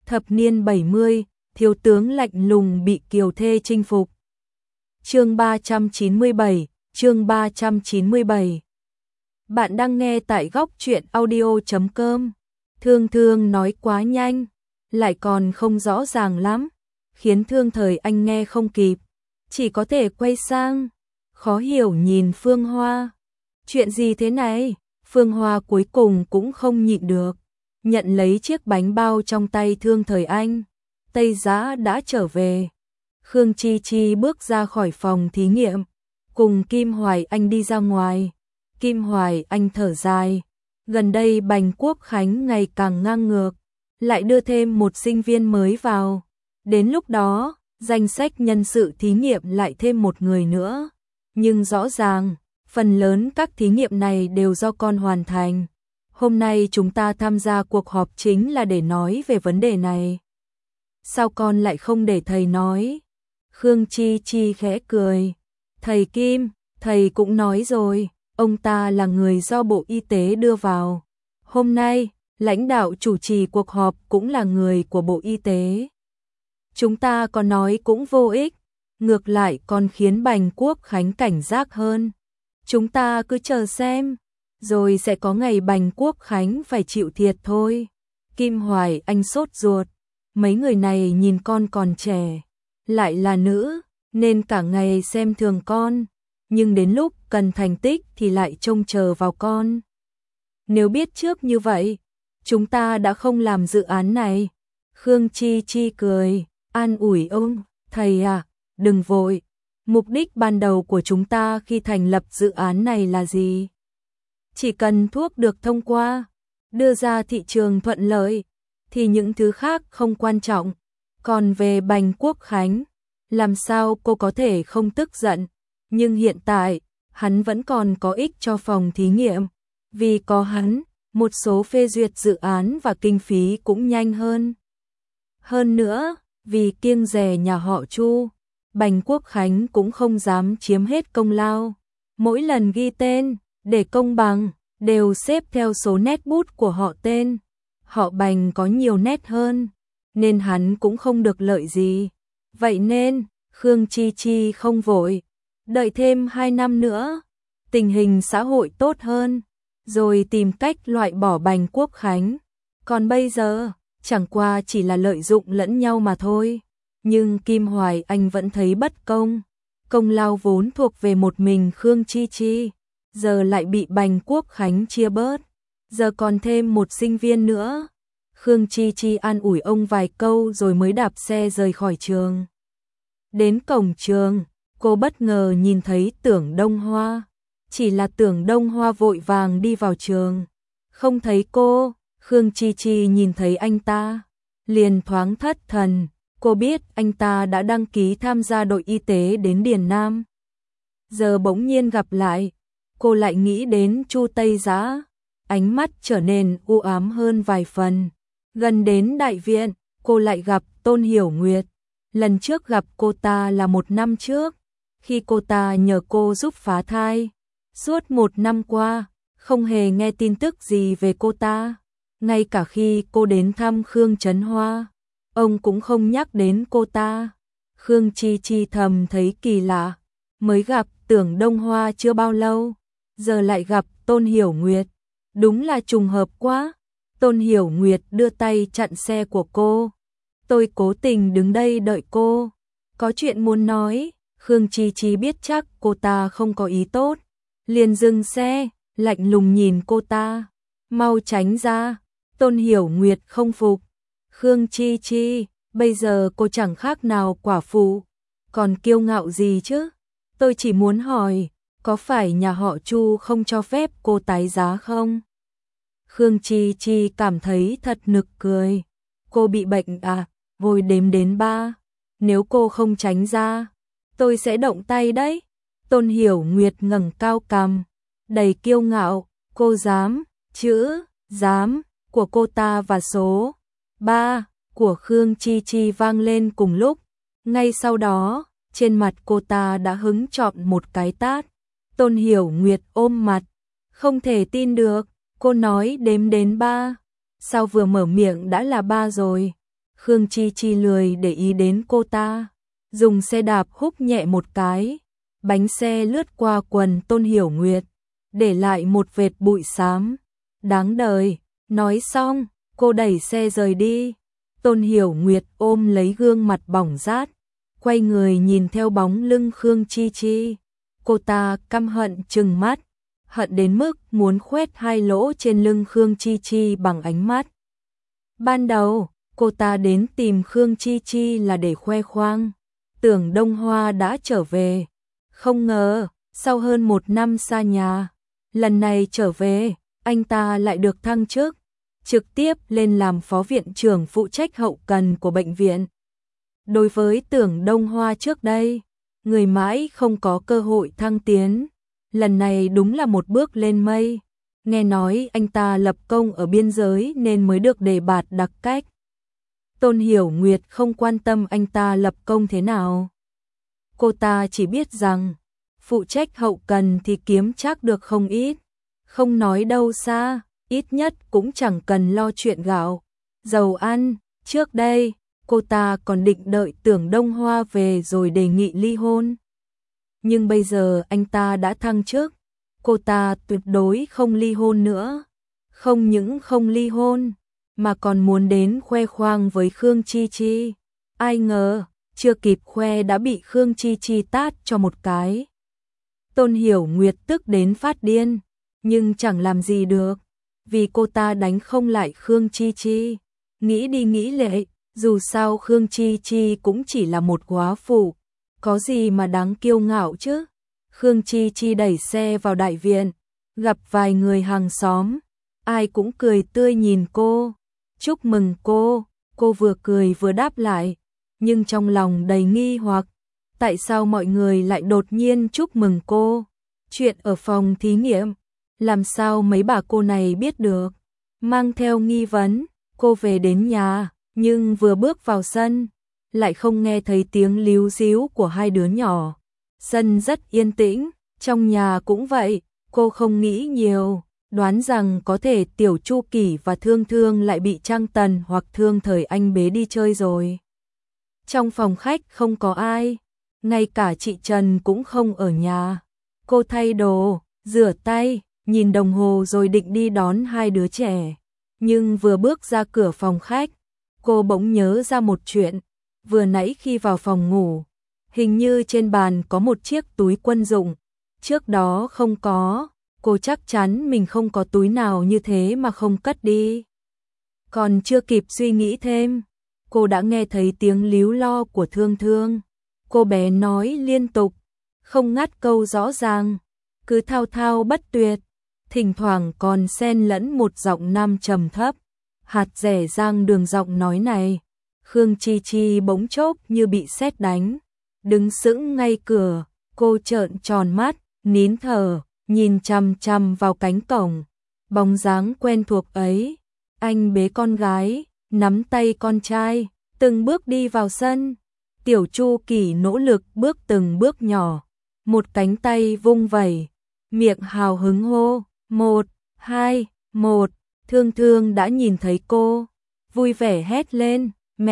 Thập niên 70, thiếu tướng lạnh lùng bị kiều thê chinh phục. Chương 397, chương 397. Bạn đang nghe tại góc truyện audio.com. Thương Thương nói quá nhanh, lại còn không rõ ràng lắm, khiến Thương Thời Anh nghe không kịp, chỉ có thể quay sang, khó hiểu nhìn Phương Hoa. Chuyện gì thế này? Phương Hoa cuối cùng cũng không nhịn được, nhận lấy chiếc bánh bao trong tay Thương Thời Anh. Tây Giã đã trở về. Khương Chi Chi bước ra khỏi phòng thí nghiệm, cùng Kim Hoài Anh đi ra ngoài. Kim Hoài Anh thở dài, gần đây Bành Quốc Khánh ngày càng ngang ngược, lại đưa thêm một sinh viên mới vào. Đến lúc đó, danh sách nhân sự thí nghiệm lại thêm một người nữa. Nhưng rõ ràng, phần lớn các thí nghiệm này đều do con hoàn thành. Hôm nay chúng ta tham gia cuộc họp chính là để nói về vấn đề này. Sao con lại không để thầy nói? Khương Chi Chi khẽ cười. Thầy Kim, thầy cũng nói rồi, ông ta là người do Bộ Y tế đưa vào. Hôm nay, lãnh đạo chủ trì cuộc họp cũng là người của Bộ Y tế. Chúng ta có nói cũng vô ích, ngược lại còn khiến Bành Quốc Khánh cảnh giác hơn. Chúng ta cứ chờ xem, rồi sẽ có ngày Bành Quốc Khánh phải chịu thiệt thôi. Kim Hoài Anh sốt ruột, mấy người này nhìn con còn trẻ, lại là nữ, nên cả ngày xem thường con, nhưng đến lúc cần thành tích thì lại trông chờ vào con. Nếu biết trước như vậy, chúng ta đã không làm dự án này. Khương Chi Chi cười, an ủi ông, thầy à, đừng vội. Mục đích ban đầu của chúng ta khi thành lập dự án này là gì? Chỉ cần thuốc được thông qua, đưa ra thị trường thuận lợi, thì những thứ khác không quan trọng. Còn về Bành Quốc Khánh, làm sao cô có thể không tức giận? Nhưng hiện tại, hắn vẫn còn có ích cho phòng thí nghiệm. Vì có hắn, một số phê duyệt dự án và kinh phí cũng nhanh hơn. Hơn nữa, vì kiêng dè nhà họ Chu, Bành Quốc Khánh cũng không dám chiếm hết công lao. Mỗi lần ghi tên, để công bằng, đều xếp theo số nét bút của họ tên. Họ Bành có nhiều nét hơn, nên hắn cũng không được lợi gì. Vậy nên, Khương Chi Chi không vội, đợi thêm 2 năm nữa, tình hình xã hội tốt hơn, rồi tìm cách loại bỏ Bành Quốc Khánh. Còn bây giờ, chẳng qua chỉ là lợi dụng lẫn nhau mà thôi. Nhưng Kim Hoài Anh vẫn thấy bất công, công lao vốn thuộc về một mình Khương Chi Chi, giờ lại bị Bành Quốc Khánh chia bớt, giờ còn thêm một sinh viên nữa. Khương Chi Chi an ủi ông vài câu rồi mới đạp xe rời khỏi trường. Đến cổng trường, cô bất ngờ nhìn thấy Tưởng Đông Hoa. Chỉ là Tưởng Đông Hoa vội vàng đi vào trường, không thấy cô. Khương Chi Chi nhìn thấy anh ta, liền thoáng thất thần. Cô biết anh ta đã đăng ký tham gia đội y tế đến Điền Nam. Giờ bỗng nhiên gặp lại, cô lại nghĩ đến Chu Tây Giã, ánh mắt trở nên u ám hơn vài phần. Gần đến đại viện, cô lại gặp Tôn Hiểu Nguyệt. Lần trước gặp cô ta là 1 năm trước, khi cô ta nhờ cô giúp phá thai. Suốt 1 năm qua, không hề nghe tin tức gì về cô ta. Ngay cả khi cô đến thăm Khương Trấn Hoa, ông cũng không nhắc đến cô ta. Khương Chi Chi thầm thấy kỳ lạ, mới gặp Tưởng Đông Hoa chưa bao lâu, giờ lại gặp Tôn Hiểu Nguyệt. Đúng là trùng hợp quá. Tôn Hiểu Nguyệt đưa tay chặn xe của cô. Tôi cố tình đứng đây đợi cô, có chuyện muốn nói. Khương Chi Chi biết chắc cô ta không có ý tốt, liền dừng xe, lạnh lùng nhìn cô ta. Mau tránh ra. Tôn Hiểu Nguyệt không phục. Khương Chi Chi, bây giờ cô chẳng khác nào quả phụ, còn kiêu ngạo gì chứ? Tôi chỉ muốn hỏi, có phải nhà họ Chu không cho phép cô tái giá không? Khương Chi Chi cảm thấy thật nực cười. Cô bị bệnh à? Vội đếm đến 3. Nếu cô không tránh ra, tôi sẽ động tay đấy. Tôn Hiểu Nguyệt ngẩng cao cằm, đầy kiêu ngạo. Cô dám, chữ dám của cô ta và số 3 của Khương Chi Chi vang lên cùng lúc. Ngay sau đó, trên mặt cô ta đã hứng chọn một cái tát. Tôn Hiểu Nguyệt ôm mặt, không thể tin được. Cô nói đếm đến 3, sao vừa mở miệng đã là 3 rồi? Khương Chi Chi lười để ý đến cô ta, dùng xe đạp húc nhẹ một cái, bánh xe lướt qua quần Tôn Hiểu Nguyệt, để lại một vệt bụi xám. Đáng đời, nói xong, cô đẩy xe rời đi. Tôn Hiểu Nguyệt ôm lấy gương mặt bỏng rát, quay người nhìn theo bóng lưng Khương Chi Chi. Cô ta căm hận trừng mắt, hận đến mức muốn khoét hai lỗ trên lưng Khương Chi Chi bằng ánh mắt. Ban đầu, cô ta đến tìm Khương Chi Chi là để khoe khoang, tưởng Đông Hoa đã trở về. Không ngờ, sau hơn 1 năm xa nhà, lần này trở về, anh ta lại được thăng chức, trực tiếp lên làm phó viện trưởng phụ trách hậu cần của bệnh viện. Đối với tưởng Đông Hoa trước đây, người mãi không có cơ hội thăng tiến, lần này đúng là một bước lên mây. Nghe nói anh ta lập công ở biên giới nên mới được đề bạt đặc cách. Tôn Hiểu Nguyệt không quan tâm anh ta lập công thế nào. Cô ta chỉ biết rằng, phụ trách hậu cần thì kiếm chắc được không ít. Không nói đâu xa, ít nhất cũng chẳng cần lo chuyện gạo, dầu ăn. Trước đây, cô ta còn định đợi tưởng Đông Hoa về rồi đề nghị ly hôn. Nhưng bây giờ anh ta đã thăng chức, cô ta tuyệt đối không ly hôn nữa. Không những không ly hôn, mà còn muốn đến khoe khoang với Khương Chi Chi. Ai ngờ, chưa kịp khoe đã bị Khương Chi Chi tát cho một cái. Tôn Hiểu Nguyệt tức đến phát điên, nhưng chẳng làm gì được, vì cô ta đánh không lại Khương Chi Chi. Nghĩ đi nghĩ lại, dù sao Khương Chi Chi cũng chỉ là một góa phụ, có gì mà đáng kiêu ngạo chứ. Khương Chi Chi đẩy xe vào đại viện, gặp vài người hàng xóm, ai cũng cười tươi nhìn cô. Chúc mừng cô vừa cười vừa đáp lại, nhưng trong lòng đầy nghi hoặc, tại sao mọi người lại đột nhiên chúc mừng cô? Chuyện ở phòng thí nghiệm, làm sao mấy bà cô này biết được? Mang theo nghi vấn, cô về đến nhà, nhưng vừa bước vào sân, lại không nghe thấy tiếng líu ríu của hai đứa nhỏ. Sân rất yên tĩnh, trong nhà cũng vậy, cô không nghĩ nhiều, đoán rằng có thể Tiểu Chu Kỳ và Thương Thương lại bị Trang Tần hoặc Thương Thời Anh bế đi chơi rồi. Trong phòng khách không có ai, ngay cả chị Trần cũng không ở nhà. Cô thay đồ, rửa tay, nhìn đồng hồ rồi định đi đón hai đứa trẻ. Nhưng vừa bước ra cửa phòng khách, cô bỗng nhớ ra một chuyện. Vừa nãy khi vào phòng ngủ, hình như trên bàn có một chiếc túi quân dụng. Trước đó không có, cô chắc chắn mình không có túi nào như thế mà không cất đi. Còn chưa kịp suy nghĩ thêm, cô đã nghe thấy tiếng líu lo của Thương Thương. Cô bé nói liên tục, không ngắt câu rõ ràng, cứ thao thao bất tuyệt, thỉnh thoảng còn xen lẫn một giọng nam trầm thấp. Hạt rẻ rang đường giọng nói này, Khương Chi Chi bỗng chốc như bị sét đánh, đứng sững ngay cửa, cô trợn tròn mắt, nín thở, nhìn chằm chằm vào cánh cổng. Bóng dáng quen thuộc ấy, anh bế con gái, nắm tay con trai, từng bước đi vào sân. Tiểu Chu Kỳ nỗ lực bước từng bước nhỏ, một cánh tay vung vẩy, miệng hào hứng hô, 1, 2, 1. Thương Thương đã nhìn thấy cô, vui vẻ hét lên,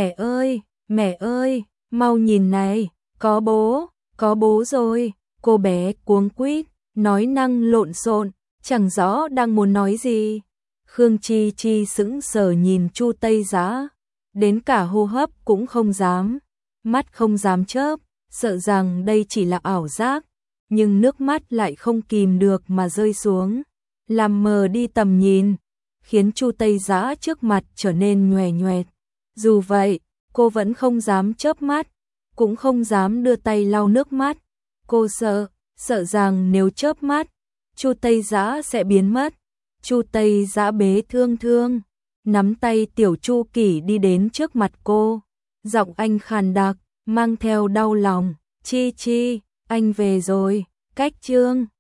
mẹ ơi, mau nhìn này, có bố rồi. Cô bé cuống quýt, nói năng lộn xộn, chẳng rõ đang muốn nói gì. Khương Chi Chi sững sờ nhìn Chu Tây Dã, đến cả hô hấp cũng không dám, mắt không dám chớp, sợ rằng đây chỉ là ảo giác, nhưng nước mắt lại không kìm được mà rơi xuống, làm mờ đi tầm nhìn, khiến Chu Tây Dã trước mặt trở nên nhòe nhòe. Dù vậy, cô vẫn không dám chớp mắt, cũng không dám đưa tay lau nước mắt. Cô sợ rằng nếu chớp mắt, Chu Tây Dã sẽ biến mất. Chu Tây Dã bế Thương Thương, nắm tay Tiểu Chu Kỳ đi đến trước mặt cô, giọng anh khàn đặc, mang theo đau lòng, Chi Chi, anh về rồi, cách Trương